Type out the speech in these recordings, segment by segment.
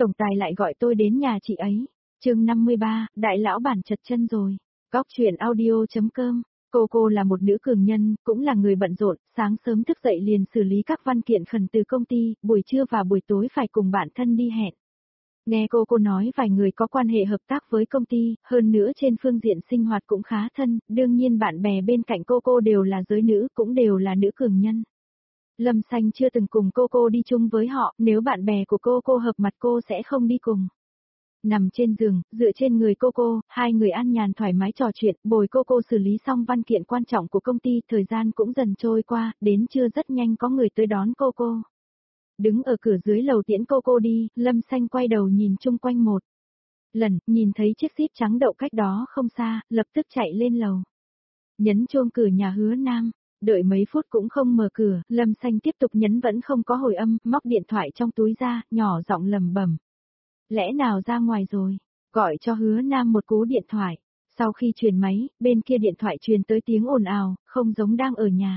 tổng tài lại gọi tôi đến nhà chị ấy. Chương 53, đại lão bản chật chân rồi. Góc truyện audio.com. Cô là một nữ cường nhân, cũng là người bận rộn, sáng sớm thức dậy liền xử lý các văn kiện khẩn từ công ty, buổi trưa và buổi tối phải cùng bạn thân đi hẹn. Nghe cô nói vài người có quan hệ hợp tác với công ty, hơn nữa trên phương diện sinh hoạt cũng khá thân, đương nhiên bạn bè bên cạnh cô đều là giới nữ, cũng đều là nữ cường nhân. Lâm Xanh chưa từng cùng cô đi chung với họ, nếu bạn bè của cô hợp mặt cô sẽ không đi cùng. Nằm trên giường, dựa trên người cô, hai người an nhàn thoải mái trò chuyện, bồi cô xử lý xong văn kiện quan trọng của công ty, thời gian cũng dần trôi qua, đến trưa rất nhanh có người tới đón cô. Đứng ở cửa dưới lầu tiễn cô đi, Lâm Xanh quay đầu nhìn chung quanh một lần, nhìn thấy chiếc Jeep trắng đậu cách đó không xa, lập tức chạy lên lầu. Nhấn chuông cửa nhà Hứa Nam, đợi mấy phút cũng không mở cửa, Lâm Xanh tiếp tục nhấn vẫn không có hồi âm, móc điện thoại trong túi ra, nhỏ giọng lẩm bẩm. Lẽ nào ra ngoài rồi? Gọi cho Hứa Nam một cú điện thoại. Sau khi truyền máy, bên kia điện thoại truyền tới tiếng ồn ào, không giống đang ở nhà.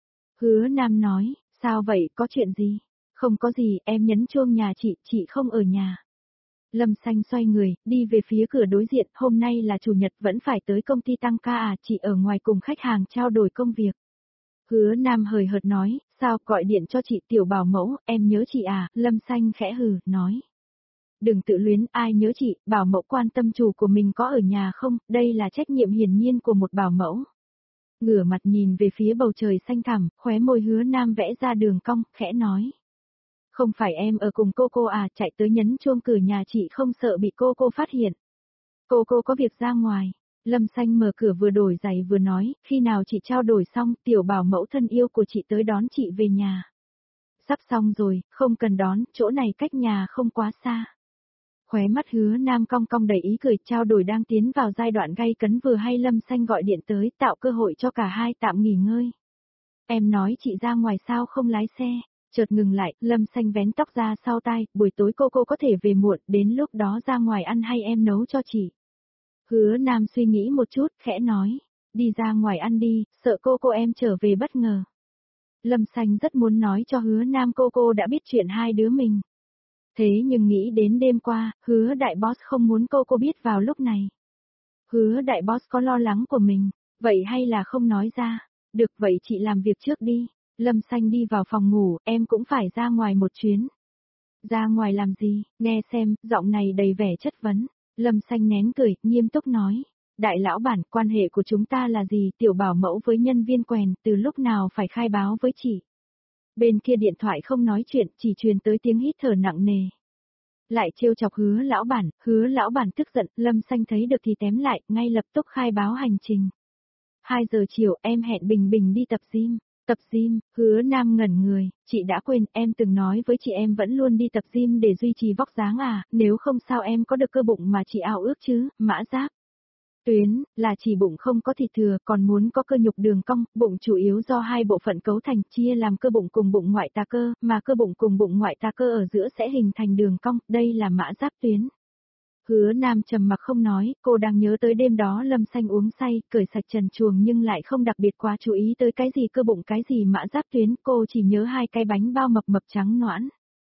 Hứa Nam nói, sao vậy, có chuyện gì? Không có gì, em nhấn chuông nhà chị không ở nhà. Lâm Xanh xoay người, đi về phía cửa đối diện, hôm nay là chủ nhật vẫn phải tới công ty tăng ca à, chị ở ngoài cùng khách hàng trao đổi công việc. Hứa Nam hời hợt nói, sao gọi điện cho chị tiểu bảo mẫu, em nhớ chị à, Lâm Xanh khẽ hừ, nói. Đừng tự luyến, ai nhớ chị, bảo mẫu quan tâm chủ của mình có ở nhà không, đây là trách nhiệm hiển nhiên của một bảo mẫu. Ngửa mặt nhìn về phía bầu trời xanh thẳm, khóe môi Hứa Nam vẽ ra đường cong, khẽ nói. Không phải em ở cùng cô à, chạy tới nhấn chuông cửa nhà chị không sợ bị cô phát hiện. Cô có việc ra ngoài. Lâm Xanh mở cửa vừa đổi giày vừa nói, khi nào chị trao đổi xong, tiểu bảo mẫu thân yêu của chị tới đón chị về nhà. Sắp xong rồi, không cần đón, chỗ này cách nhà không quá xa. Khóe mắt Hứa Nam cong cong đầy ý cười, trao đổi đang tiến vào giai đoạn gay cấn, vừa hay Lâm Xanh gọi điện tới, tạo cơ hội cho cả hai tạm nghỉ ngơi. Em nói chị ra ngoài sao không lái xe? Chợt ngừng lại, Lâm Xanh vén tóc ra sau tai, buổi tối cô có thể về muộn, đến lúc đó ra ngoài ăn hay em nấu cho chị. Hứa Nam suy nghĩ một chút, khẽ nói, đi ra ngoài ăn đi, sợ cô em trở về bất ngờ. Lâm Xanh rất muốn nói cho Hứa Nam cô đã biết chuyện hai đứa mình. Thế nhưng nghĩ đến đêm qua, Hứa đại boss không muốn cô biết vào lúc này. Hứa đại boss có lo lắng của mình, vậy hay là không nói ra, được vậy chị làm việc trước đi. Lâm Xanh đi vào phòng ngủ, em cũng phải ra ngoài một chuyến. Ra ngoài làm gì, nghe xem, giọng này đầy vẻ chất vấn. Lâm Xanh nén cười, nghiêm túc nói. Đại lão bản, quan hệ của chúng ta là gì, tiểu bảo mẫu với nhân viên quèn, từ lúc nào phải khai báo với chị. Bên kia điện thoại không nói chuyện, chỉ truyền tới tiếng hít thở nặng nề. Lại trêu chọc Hứa lão bản tức giận, Lâm Xanh thấy được thì tém lại, ngay lập tức khai báo hành trình. 2 giờ chiều em hẹn Bình Bình đi tập gym. Tập gym, Hứa Nam ngẩn người, chị đã quên, em từng nói với chị em vẫn luôn đi tập gym để duy trì vóc dáng à, nếu không sao em có được cơ bụng mà chị ao ước chứ, Mã Giáp. Tuyến, là chỉ bụng không có thịt thừa, còn muốn có cơ nhục đường cong, bụng chủ yếu do hai bộ phận cấu thành, chia làm cơ bụng cùng bụng ngoại tà cơ, mà cơ bụng cùng bụng ngoại tà cơ ở giữa sẽ hình thành đường cong, đây là Mã Giáp tuyến. Hứa Nam trầm mặc không nói, cô đang nhớ tới đêm đó Lâm Xanh uống say, cởi sạch trần truồng nhưng lại không đặc biệt quá chú ý tới cái gì cơ bụng cái gì Mã Giáp tuyến, cô chỉ nhớ 2 cái bánh bao mập trắng noãn.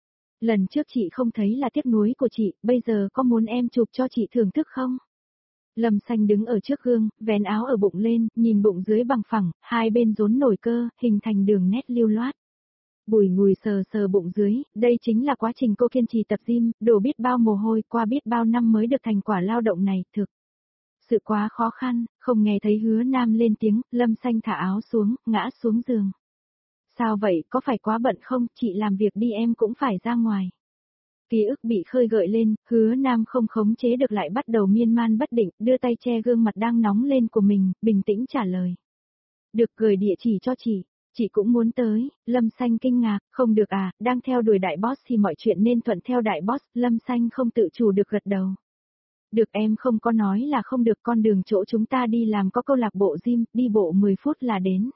Lần trước chị không thấy là tiếc nuối của chị, bây giờ có muốn em chụp cho chị thưởng thức không? Lâm Xanh đứng ở trước gương, vén áo ở bụng lên, nhìn bụng dưới bằng phẳng, hai bên rốn nổi cơ, hình thành đường nét lưu loát. Bùi ngùi sờ bụng dưới, đây chính là quá trình cô kiên trì tập gym, đổ biết bao mồ hôi, qua biết bao năm mới được thành quả lao động này, thực. Sự quá khó khăn, không nghe thấy Hứa Nam lên tiếng, Lâm Xanh thả áo xuống, ngã xuống giường. Sao vậy, có phải quá bận không, chị làm việc đi em cũng phải ra ngoài. Ký ức bị khơi gợi lên, Hứa Nam không khống chế được lại bắt đầu miên man bất định, đưa tay che gương mặt đang nóng lên của mình, bình tĩnh trả lời. Được, gửi địa chỉ cho chị cũng muốn tới. Lâm Xanh kinh ngạc, không được à, đang theo đuổi đại boss thì mọi chuyện nên thuận theo đại boss, Lâm Xanh không tự chủ được gật đầu. Được, em không có nói là không được, con đường chỗ chúng ta đi làm có câu lạc bộ gym, đi bộ 10 phút là đến.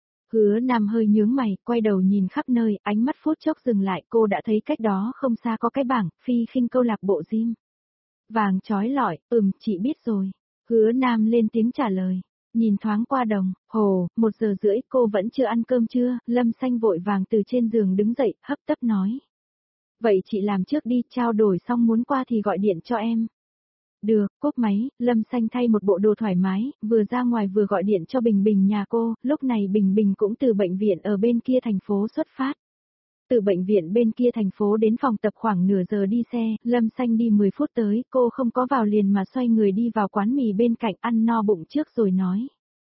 Hứa Nam hơi nhướng mày, quay đầu nhìn khắp nơi, ánh mắt phút chốc dừng lại, cô đã thấy cách đó không xa có cái bảng, phi khinh câu lạc bộ gym. Vàng chói lọi, chị biết rồi. Hứa Nam lên tiếng trả lời. Nhìn thoáng qua đồng hồ, 1:30 cô vẫn chưa ăn cơm trưa, Lâm Xanh vội vàng từ trên giường đứng dậy, hấp tấp nói. Vậy chị làm trước đi, trao đổi xong muốn qua thì gọi điện cho em. Được, cúp máy, Lâm Xanh thay một bộ đồ thoải mái, vừa ra ngoài vừa gọi điện cho Bình Bình nhà cô, lúc này Bình Bình cũng từ bệnh viện ở bên kia thành phố xuất phát. Từ bệnh viện bên kia thành phố đến phòng tập khoảng nửa giờ đi xe, Lâm Xanh đi 10 phút tới, cô không có vào liền mà xoay người đi vào quán mì bên cạnh ăn no bụng trước rồi nói.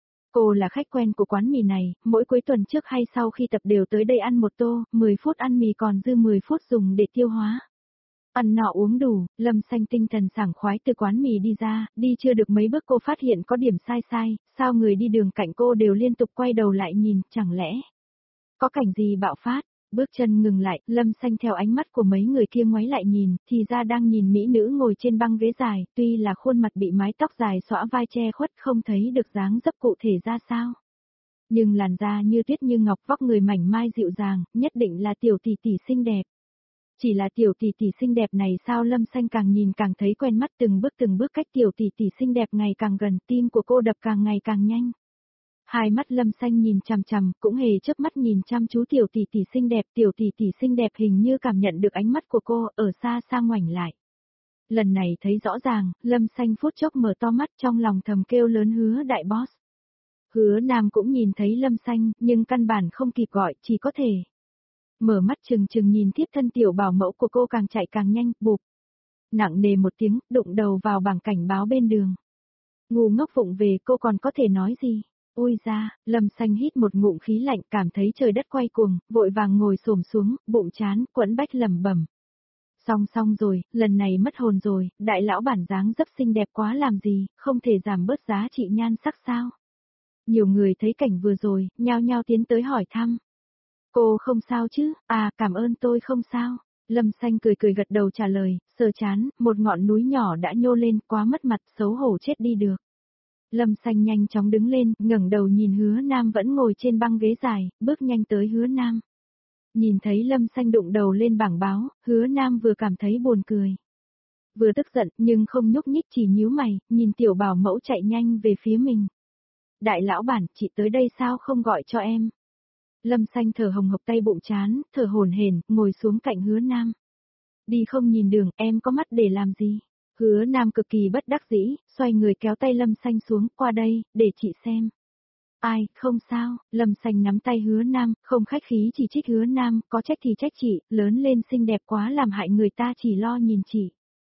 Cô là khách quen của quán mì này, mỗi cuối tuần trước hay sau khi tập đều tới đây ăn một tô, 10 phút ăn mì còn dư 10 phút dùng để tiêu hóa. Ăn nọ uống đủ, Lâm Xanh tinh thần sảng khoái từ quán mì đi ra, đi chưa được mấy bước cô phát hiện có điểm sai sai, sao người đi đường cạnh cô đều liên tục quay đầu lại nhìn, chẳng lẽ có cảnh gì bạo phát. Bước chân ngừng lại, Lâm Xanh theo ánh mắt của mấy người kia ngoáy lại nhìn, thì ra đang nhìn mỹ nữ ngồi trên băng ghế dài, tuy là khuôn mặt bị mái tóc dài xõa vai che khuất không thấy được dáng dấp cụ thể ra sao. Nhưng làn da như tuyết như ngọc, vóc người mảnh mai dịu dàng, nhất định là tiểu tỷ tỷ xinh đẹp. Chỉ là tiểu tỷ tỷ xinh đẹp này sao Lâm Xanh càng nhìn càng thấy quen mắt, từng bước cách tiểu tỷ tỷ xinh đẹp ngày càng gần, tim của cô đập càng ngày càng nhanh. Hai mắt Lâm Xanh nhìn chằm chằm, cũng hề chớp mắt nhìn chăm chú tiểu tỷ tỷ xinh đẹp, tiểu tỷ tỷ xinh đẹp hình như cảm nhận được ánh mắt của cô, ở xa xa ngoảnh lại. Lần này thấy rõ ràng, Lâm Xanh phút chốc mở to mắt trong lòng thầm kêu lớn Hứa đại boss. Hứa Nam cũng nhìn thấy Lâm Xanh, nhưng căn bản không kịp gọi, chỉ có thể mở mắt chừng chừng nhìn tiếp thân tiểu bảo mẫu của cô càng chạy càng nhanh, bụp. Nặng nề một tiếng, đụng đầu vào bảng cảnh báo bên đường. Ngu ngốc vụng về, cô còn có thể nói gì? Ôi ra, Lâm Xanh hít một ngụm khí lạnh, cảm thấy trời đất quay cuồng, vội vàng ngồi xổm xuống, bụng chán, quẫn bách lẩm bẩm. Xong rồi, lần này mất hồn rồi, đại lão bản dáng dấp xinh đẹp quá làm gì, không thể giảm bớt giá trị nhan sắc sao? Nhiều người thấy cảnh vừa rồi, nhao nhao tiến tới hỏi thăm. Cô không sao chứ? À, cảm ơn tôi không sao. Lâm Xanh cười cười gật đầu trả lời, sờ chán, một ngọn núi nhỏ đã nhô lên, quá mất mặt, xấu hổ chết đi được. Lâm Xanh nhanh chóng đứng lên, ngẩng đầu nhìn Hứa Nam vẫn ngồi trên băng ghế dài, bước nhanh tới Hứa Nam. Nhìn thấy Lâm Xanh đụng đầu lên bảng báo, Hứa Nam vừa cảm thấy buồn cười. Vừa tức giận, nhưng không nhúc nhích, chỉ nhíu mày, nhìn tiểu bảo mẫu chạy nhanh về phía mình. Đại lão bản, chị tới đây sao không gọi cho em? Lâm Xanh thở hồng hộc tay bụng chán, thở hổn hển, ngồi xuống cạnh Hứa Nam. Đi không nhìn đường, em có mắt để làm gì? Hứa Nam cực kỳ bất đắc dĩ, xoay người kéo tay Lâm Xanh xuống, qua đây, để chị xem. Ai, không sao, Lâm Xanh nắm tay Hứa Nam, không khách khí chỉ trích Hứa Nam, có trách thì trách chị, lớn lên xinh đẹp quá làm hại người ta chỉ lo nhìn chị.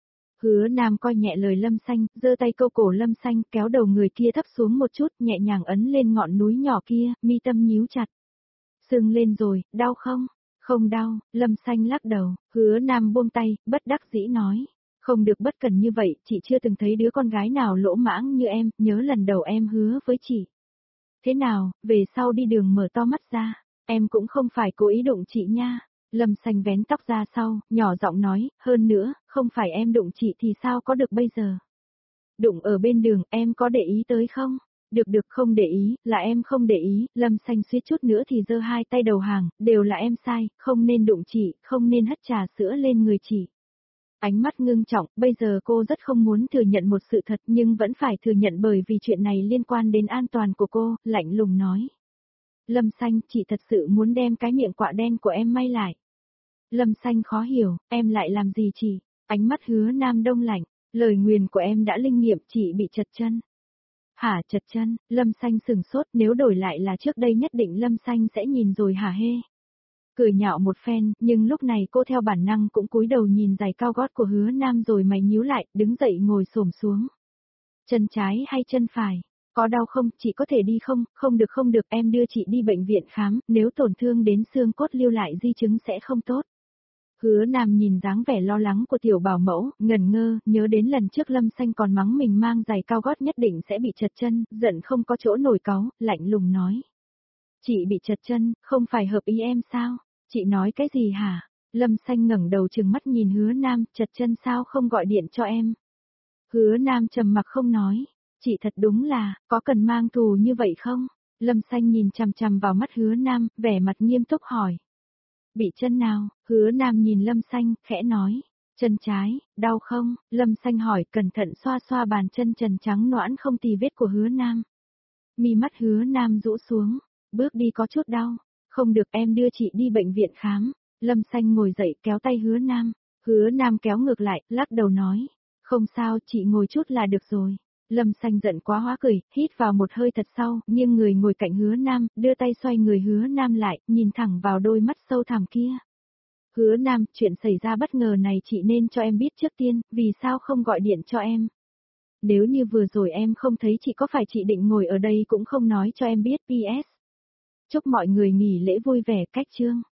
Hứa Nam coi nhẹ lời Lâm Xanh, giơ tay câu cổ Lâm Xanh, kéo đầu người kia thấp xuống một chút, nhẹ nhàng ấn lên ngọn núi nhỏ kia, mi tâm nhíu chặt. Sưng lên rồi, đau không? Không đau, Lâm Xanh lắc đầu, Hứa Nam buông tay, bất đắc dĩ nói. Không được bất cần như vậy, chị chưa từng thấy đứa con gái nào lỗ mãng như em, nhớ lần đầu em hứa với chị. Thế nào, về sau đi đường mở to mắt ra, em cũng không phải cố ý đụng chị nha. Lâm Xanh vén tóc ra sau, nhỏ giọng nói, hơn nữa, không phải em đụng chị thì sao có được bây giờ. Đụng ở bên đường, em có để ý tới không? Được không để ý, là em không để ý, Lâm Xanh suýt chút nữa thì giơ hai tay đầu hàng, đều là em sai, không nên đụng chị, không nên hất trà sữa lên người chị. Ánh mắt ngưng trọng, bây giờ cô rất không muốn thừa nhận một sự thật nhưng vẫn phải thừa nhận bởi vì chuyện này liên quan đến an toàn của cô, lạnh lùng nói. Lâm Xanh, chị thật sự muốn đem cái miệng quạ đen của em may lại. Lâm Xanh khó hiểu, em lại làm gì chị? Ánh mắt Hứa Nam đông lạnh, lời nguyền của em đã linh nghiệm, chị bị trật chân. Hả, trật chân? Lâm Xanh sừng sốt, nếu đổi lại là trước đây nhất định Lâm Xanh sẽ nhìn rồi hả hê. Cười nhạo một phen, nhưng lúc này cô theo bản năng cũng cúi đầu nhìn giày cao gót của Hứa Nam rồi mày nhíu lại, đứng dậy ngồi xổm xuống. Chân trái hay chân phải? Có đau không, chị có thể đi không? Không được, em đưa chị đi bệnh viện khám, nếu tổn thương đến xương cốt lưu lại di chứng sẽ không tốt. Hứa Nam nhìn dáng vẻ lo lắng của tiểu bảo mẫu, ngẩn ngơ, nhớ đến lần trước Lâm Xanh còn mắng mình mang giày cao gót nhất định sẽ bị trật chân, giận không có chỗ nổi cáu, lạnh lùng nói. Chị bị trật chân, không phải hợp ý em sao? Chị nói cái gì hả? Lâm Xanh ngẩng đầu trừng mắt nhìn Hứa Nam, trật chân sao không gọi điện cho em? Hứa Nam trầm mặc không nói. Chị thật đúng là, có cần mang thù như vậy không? Lâm Xanh nhìn chằm chằm vào mắt Hứa Nam, vẻ mặt nghiêm túc hỏi. Bị chân nào? Hứa Nam nhìn Lâm Xanh, khẽ nói. Chân trái, đau không? Lâm Xanh hỏi, cẩn thận xoa xoa bàn chân trần trắng noãn không tì vết của Hứa Nam. Mi mắt Hứa Nam rũ xuống, bước đi có chút đau. Không được, em đưa chị đi bệnh viện khám. Lâm Xanh ngồi dậy kéo tay Hứa Nam. Hứa Nam kéo ngược lại, lắc đầu nói. Không sao, chị ngồi chút là được rồi. Lâm Xanh giận quá hóa cười, hít vào một hơi thật sâu, nhưng người ngồi cạnh Hứa Nam, đưa tay xoay người Hứa Nam lại, nhìn thẳng vào đôi mắt sâu thẳm kia. Hứa Nam, chuyện xảy ra bất ngờ này chị nên cho em biết trước tiên, vì sao không gọi điện cho em? Nếu như vừa rồi em không thấy chị có phải chị định ngồi ở đây cũng không nói cho em biết PS. Chúc mọi người nghỉ lễ vui vẻ cách chương.